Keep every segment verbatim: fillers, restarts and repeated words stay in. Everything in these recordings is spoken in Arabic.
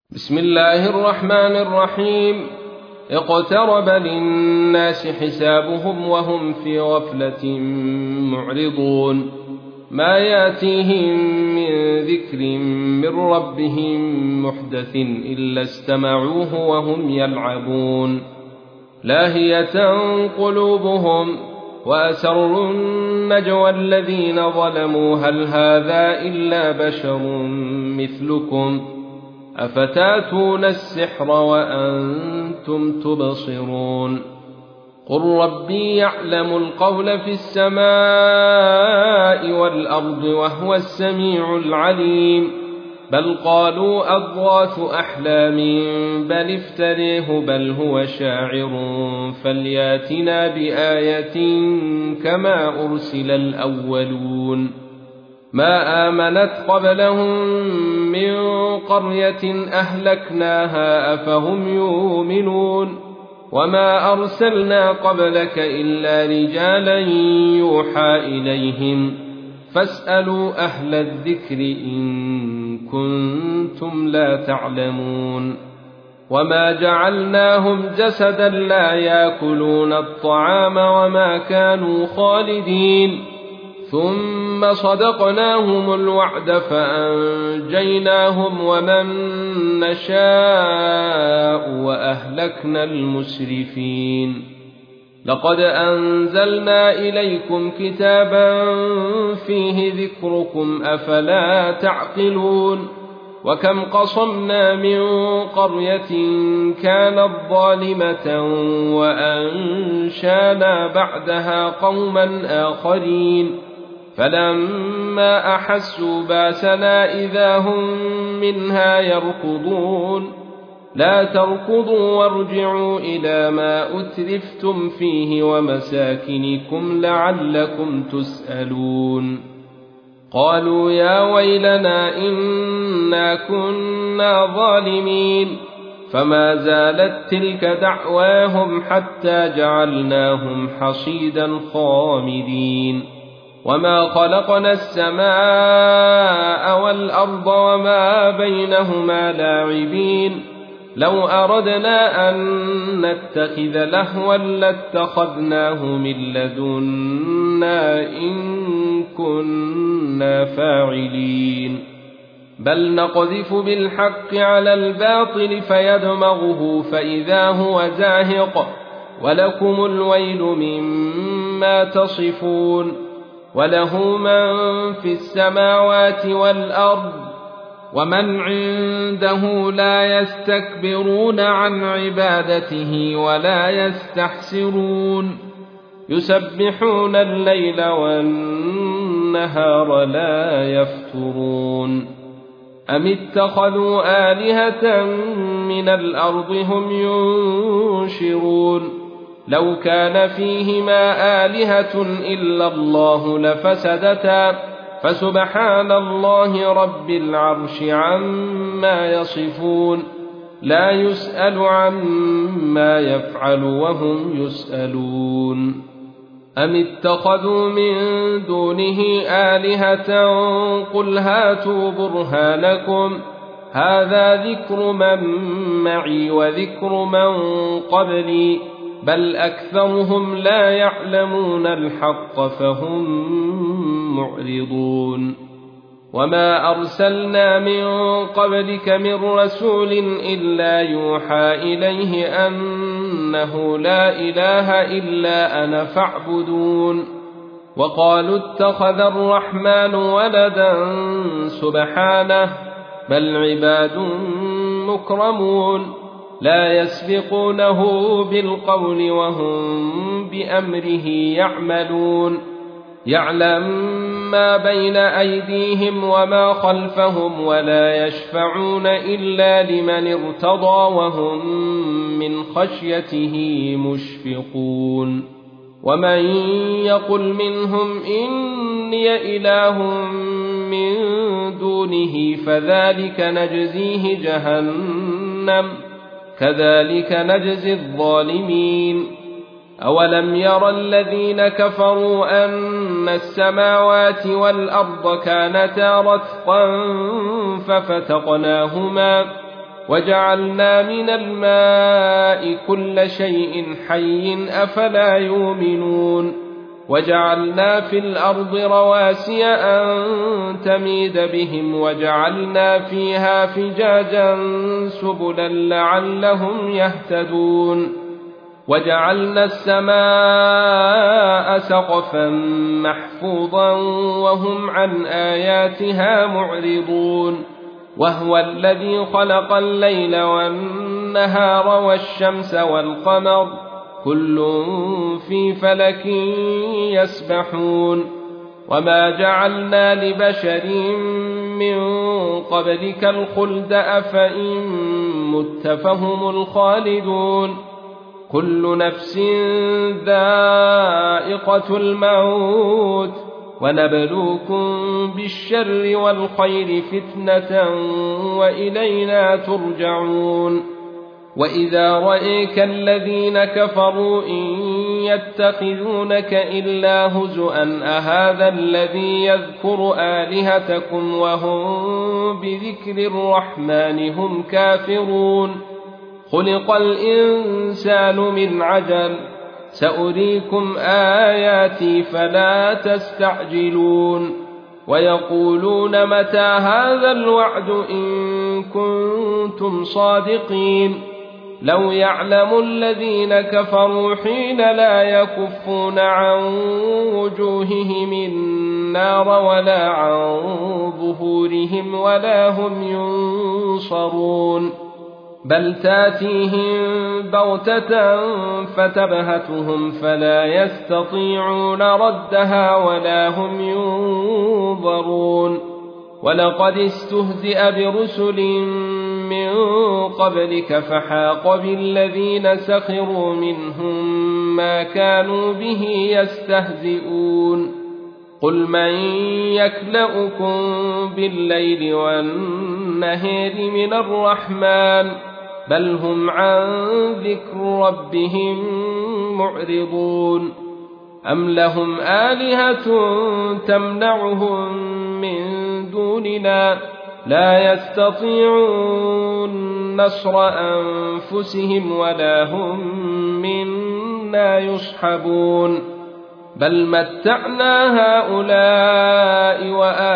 بسم الله الرحمن الرحيم. اقترب للناس حسابهم وهم في غفلة معرضون. ما ياتيهم من ذكر من ربهم محدث إلا استمعوه وهم يلعبون. لاهية قلوبهم وأسروا النجوى الذين ظلموا هل هذا إلا بشر مثلكم أفتاتون السحر وأنتم تبصرون. قل ربي يعلم القول في السماء والأرض وهو السميع العليم. بل قالوا أضغاث أحلام بل افتريه بل هو شاعر فلياتنا بآية كما أرسل الأولون. ما آمنت قبلهم من قرية أهلكناها أفهم يؤمنون. وما أرسلنا قبلك إلا رجالا يوحى إليهم فاسألوا أهل الذكر إن كنتم لا تعلمون. وما جعلناهم جسدا لا يأكلون الطعام وما كانوا خالدين ثم صدقناهم الوعد فأنجيناهم ومن نشاء وأهلكنا المسرفين. لقد أنزلنا إليكم كتابا فيه ذكركم أفلا تعقلون. وكم قصمنا من قرية كانت ظالمة وأنشانا بعدها قوما آخرين فلما أحسوا باسنا إذا هم منها يركضون. لا تركضوا وارجعوا إلى ما أترفتم فيه ومساكنكم لعلكم تسألون. قالوا يا ويلنا إنا كنا ظالمين فما زالت تلك دعواهم حتى جعلناهم حصيدا خامدين. وما خلقنا السماء والأرض وما بينهما لاعبين. لو أردنا أن نتخذ لهوا لاتخذناه من لدنا إن كنا فاعلين. بل نقذف بالحق على الباطل فيدمغه فإذا هو زاهق ولكم الويل مما تصفون. وله من في السماوات والأرض ومن عنده لا يستكبرون عن عبادته ولا يستحسرون. يسبحون الليل والنهار لا يفترون. أم اتخذوا آلهة من الأرض هم ينشرون. لو كان فيهما آلهة إلا الله لفسدتا فسبحان الله رب العرش عما يصفون. لا يسأل عما يفعل وهم يسألون. أم اتخذوا من دونه آلهة قل هاتوا برهانكم هذا ذكر من معي وذكر من قبلي بل أكثرهم لا يعلمون الحق فهم معرضون. وما أرسلنا من قبلك من رسول إلا يوحى إليه أنه لا إله إلا أنا فاعبدون. وقالوا اتخذ الرحمن ولدا سبحانه بل عباد مكرمون لا يسبقونه بالقول وهم بأمره يعملون. يعلم ما بين أيديهم وما خلفهم ولا يشفعون إلا لمن ارتضى وهم من خشيته مشفقون. ومن يقل منهم إني إله من دونه فذلك نجزيه جهنم كذلك نجزي الظالمين. أولم ير الذين كفروا أن السماوات والأرض كانتا رتقا ففتقناهما وجعلنا من الماء كل شيء حي أفلا يؤمنون وجعلنا في الأرض رواسي أن تميد بهم وجعلنا فيها فجاجا سبلا لعلهم يهتدون وجعلنا السماء سقفا محفوظا وهم عن آياتها معرضون وهو الذي خلق الليل والنهار والشمس والقمر كل في فلك يسبحون وما جعلنا لبشر من قبلك الخلد أفإن مت فهم الخالدون كل نفس ذائقة الموت ونبلوكم بالشر والخير فتنة وإلينا ترجعون وإذا رأيك الذين كفروا إن يتخذونك إلا هزؤا أهذا الذي يذكر آلهتكم وهم بذكر الرحمن هم كافرون خلق الإنسان من عجل سأريكم آياتي فلا تستعجلون ويقولون متى هذا الوعد إن كنتم صادقين لو يعلم الذين كفروا حين لا يكفون عن وجوههم النار ولا عن ظهورهم ولا هم ينصرون بل تاتيهم بغتة فتبهتهم فلا يستطيعون ردها ولا هم ينظرون ولقد استهزئ برسل من قبلك فحاق بالذين سخروا منهم ما كانوا به يستهزئون قل من يكلؤكم بالليل والنهار من الرحمن بل هم عن ذكر ربهم معرضون أم لهم آلهة تمنعهم من دوننا لا يستطيعون نصر أنفسهم ولا هم منا يصحبون بل متعنا هؤلاء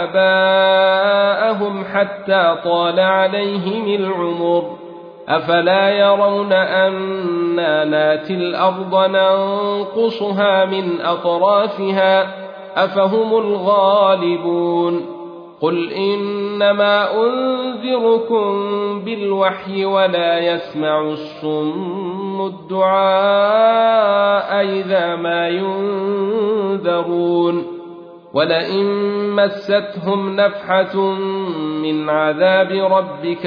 وآباءهم حتى طال عليهم العمر أفلا يرون أنا ناتي الأرض ننقصها من أطرافها أفهم الغالبون قل إنما أنذركم بالوحي ولا يسمع الصم الدعاء إذا ما ينذرون ولئن مستهم نفحة من عذاب ربك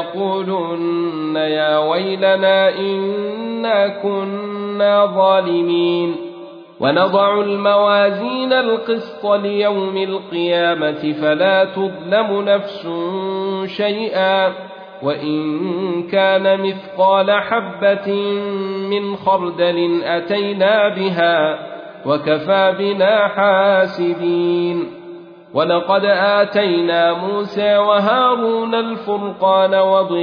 ليقولن يا ويلنا إنا كنا ظالمين ونضع الموازين القسط ليوم القيامة فلا تظلم نفس شيئا وإن كان مثقال حبة من خردل أتينا بها وكفى بنا حاسبين ولقد آتينا موسى وهارون الفرقان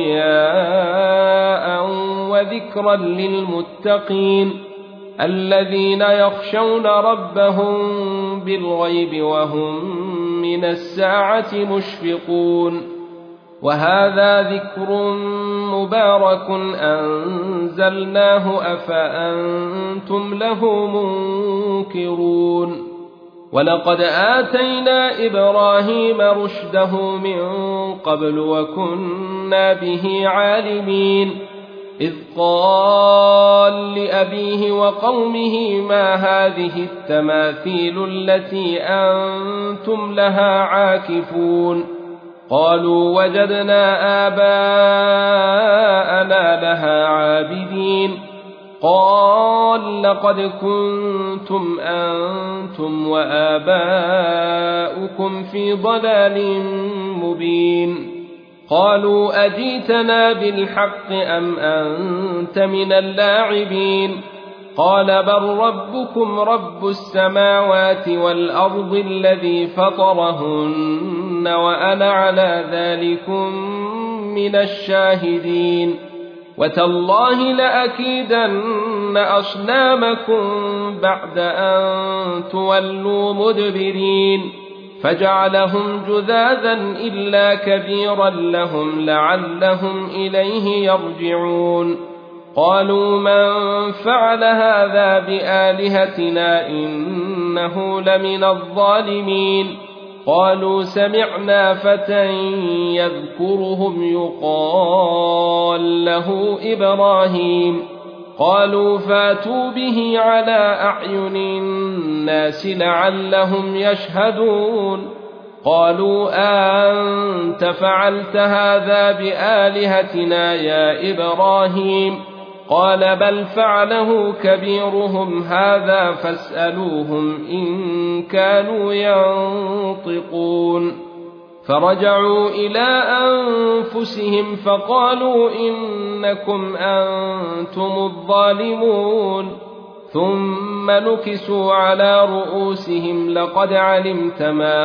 وضياء وذكرا للمتقين الذين يخشون ربهم بالغيب وهم من الساعة مشفقون وهذا ذكر مبارك أنزلناه أفأنتم له منكرون ولقد آتينا إبراهيم رشده من قبل وكنا به عالمين إذ قال لأبيه وقومه ما هذه التماثيل التي أنتم لها عاكفون قالوا وجدنا آباءنا لها عابدين قال لقد كنتم أنتم وآباؤكم في ضلال مبين قالوا أجيتنا بالحق أم أنت من اللاعبين قال بل ربكم رب السماوات والأرض الذي فطرهن وأنا على ذلكم من الشاهدين وتالله لأكيدن أصنامكم بعد أن تولوا مدبرين فجعلهم جذاذا إلا كبيرا لهم لعلهم إليه يرجعون قالوا من فعل هذا بآلهتنا إنه لمن الظالمين قالوا سمعنا فتى يذكرهم يقال له إبراهيم قالوا فاتوا به على أعين الناس لعلهم يشهدون قالوا أنت فعلت هذا بآلهتنا يا إبراهيم قال بل فعله كبيرهم هذا فاسألوهم إن كانوا ينطقون فرجعوا إلى أنفسهم فقالوا إنكم أنتم الظالمون ثم نكسوا على رؤوسهم لقد علمت ما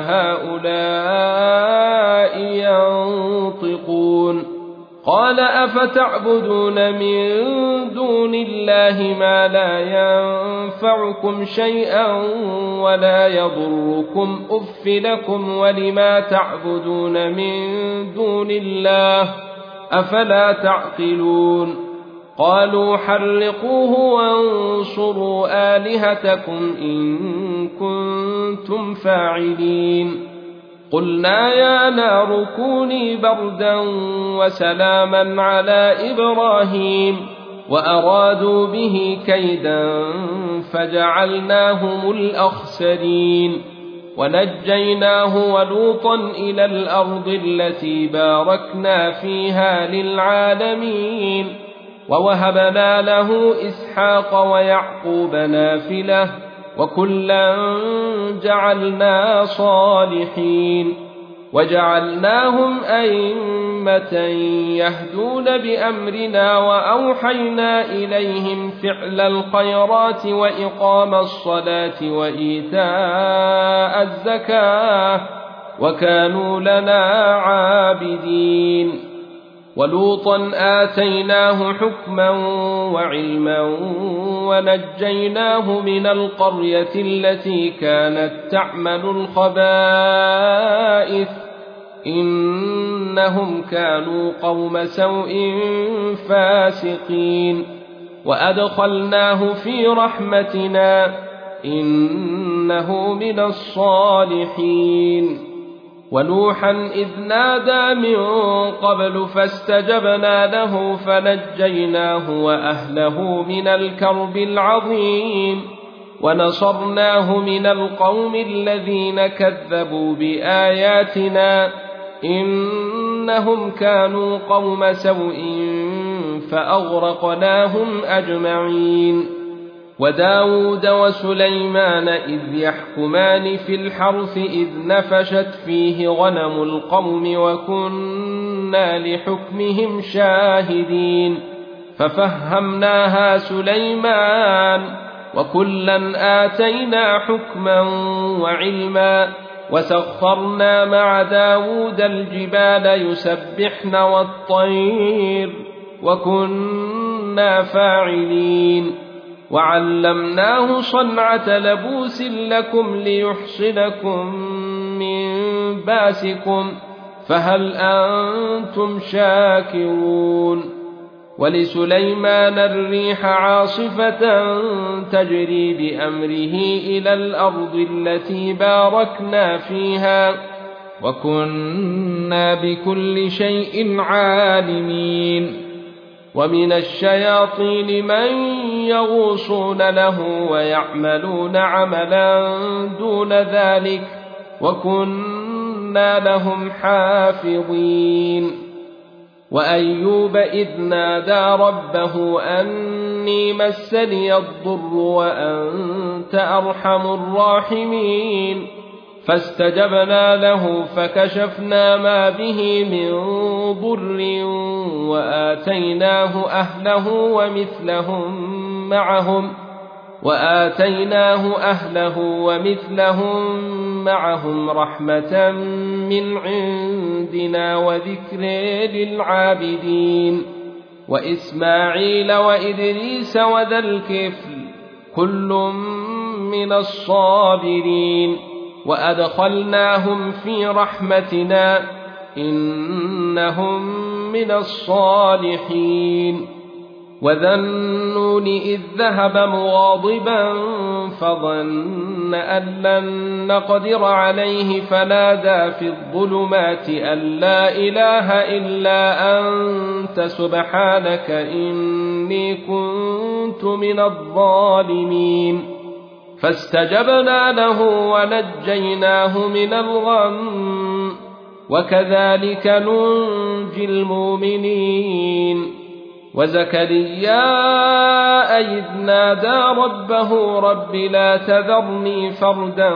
هؤلاء ينطقون قال أفتعبدون من دون الله ما لا ينفعكم شيئا ولا يضركم أف لكم ولما تعبدون من دون الله أفلا تعقلون قالوا حرقوه وانصروا آلهتكم إن كنتم فاعلين قلنا يا نار كوني بردا وسلاما على إبراهيم وأرادوا به كيدا فجعلناهم الأخسرين ونجيناه ولوطا إلى الأرض التي باركنا فيها للعالمين ووهبنا له إسحاق ويعقوب نافلة وكلا جعلنا صالحين وجعلناهم أئمة يهدون بأمرنا وأوحينا إليهم فعل الخيرات وإقام الصلاة وإيتاء الزكاة وكانوا لنا عابدين ولوطا آتيناه حكما وعلما ونجيناه من القرية التي كانت تعمل الخبائث إنهم كانوا قوم سوء فاسقين وأدخلناه في رحمتنا إنه من الصالحين ونوحا إذ نادى من قبل فاستجبنا له فنجيناه وأهله من الكرب العظيم ونصرناه من القوم الذين كذبوا بآياتنا إنهم كانوا قوم سوء فأغرقناهم أجمعين وداود وسليمان إذ يحكمان في الحرث إذ نفشت فيه غنم القوم وكنا لحكمهم شاهدين ففهمناها سليمان وكلا آتينا حكما وعلما وسخرنا مع داود الجبال يسبحن والطير وكنا فاعلين وعلمناه صنعة لبوس لكم ليحصنكم من باسكم فهل أنتم شاكرون ولسليمان الريح عاصفة تجري بأمره إلى الأرض التي باركنا فيها وكنا بكل شيء عالمين ومن الشياطين من يغوصون له ويعملون عملا دون ذلك وكنا لهم حافظين وأيوب إذ نادى ربه أني مسني الضر وأنت أرحم الراحمين فاستجبنا له فكشفنا ما به من ضر وآتيناه أهله ومثلهم معهم وآتيناه أهله ومثلهم معهم رحمة من عندنا وذكر للعابدين وإسماعيل وإدريس وذا الكفل كل من الصابرين وأدخلناهم في رحمتنا إنهم من الصالحين وذا النون إذ ذهب مغاضبا فظن أن لن نقدر عليه فنادى في الظلمات أن لا إله إلا أنت سبحانك إني كنت من الظالمين فاستجبنا له ونجيناه من الغم وكذلك ننجي المؤمنين وزكريا إذ نادى ربه رب لا تذرني فردا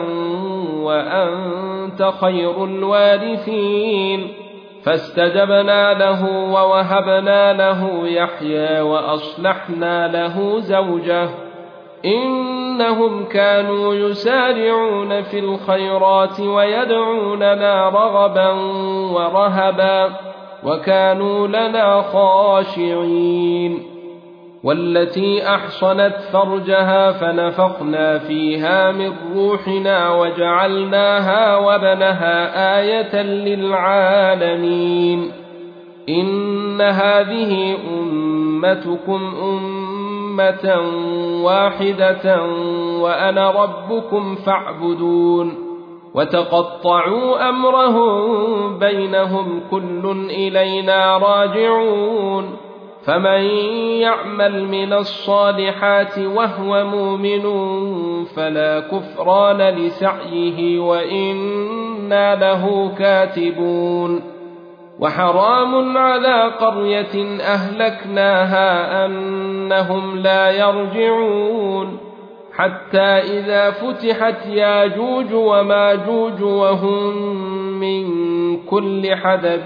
وأنت خير الوارثين فاستجبنا له ووهبنا له يحيى وأصلحنا له زوجه إنهم كانوا يسارعون في الخيرات ويدعوننا رغبا ورهبا وكانوا لنا خاشعين والتي أحصنت فرجها فنفخنا فيها من روحنا وجعلناها وابنها آية للعالمين إن هذه أمتكم أمة واحدة وأنا ربكم فاعبدون وتقطعوا أمرهم بينهم كل إلينا راجعون فمن يعمل من الصالحات وهو مؤمن فلا كفران لسعيه وإنا له كاتبون وحرام على قرية أهلكناها أنهم لا يرجعون حتى إذا فتحت ياجوج وماجوج وهم من كل حدب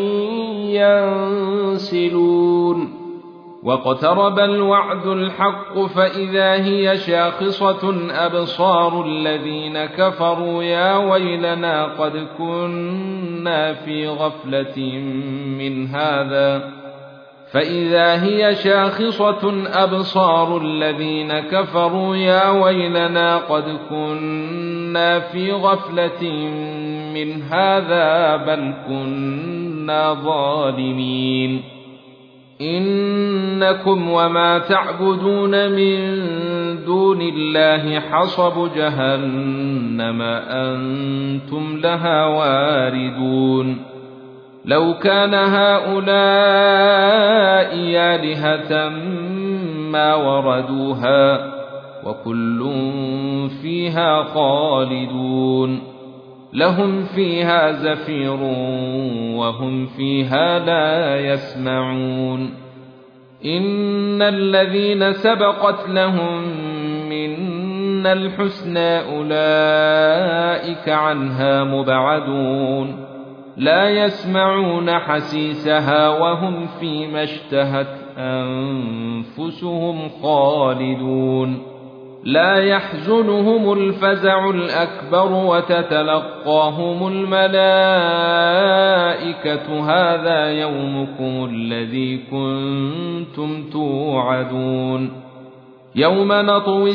ينسلون واقترب الوعد الحق فإذا هي شاخصة أبصار الذين كفروا يا ويلنا قد كنا في غفلة من هذا فإذا هي شاخصة أبصار الذين كفروا يا ويلنا قد كنا في غفلة من هذا بل كنا ظالمين إنكم وما تعبدون من دون الله حصب جهنم أنتم لها واردون لو كان هؤلاء آلهة ما وردوها وكل فيها خالدون لهم فيها زفير وهم فيها لا يسمعون إن الذين سبقت لهم منا الحسنى أولئك عنها مبعدون لا يسمعون حسيسها وهم فيما اشتهت أنفسهم خالدون لا يحزنهم الفزع الأكبر وتتلقاهم الملائكة هذا يومكم الذي كنتم توعدون يوم نطوي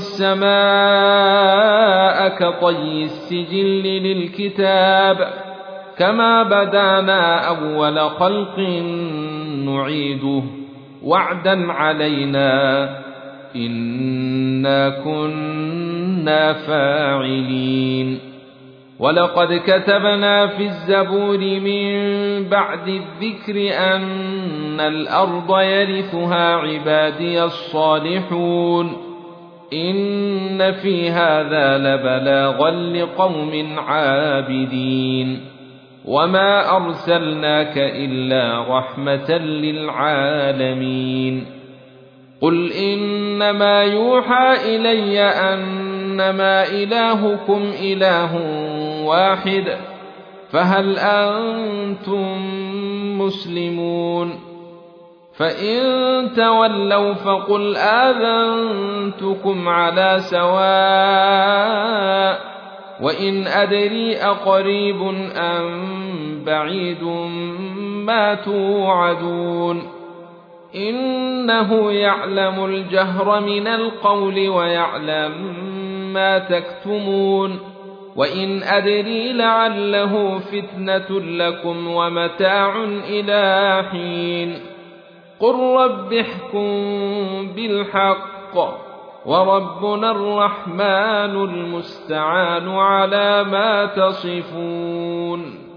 السماء كطي السجل للكتاب كما بدانا أول خلق نعيده وعدا علينا إنا كنا فاعلين ولقد كتبنا في الزبور من بعد الذكر أن الأرض يرثها عبادي الصالحون إن في هذا لبلاغا لقوم عابدين وما أرسلناك إلا رحمة للعالمين قل إنما يوحى إلي أنما إلهكم إله واحد فهل أنتم مسلمون فإن تولوا فقل آذنتكم على سواء وإن أدري أقريب أم بعيد ما توعدون إنه يعلم الجهر من القول ويعلم ما تكتمون وإن أدري لعله فتنة لكم ومتاع إلى حين قل رب احكم بالحق وربنا الرحمن المستعان على ما تصفون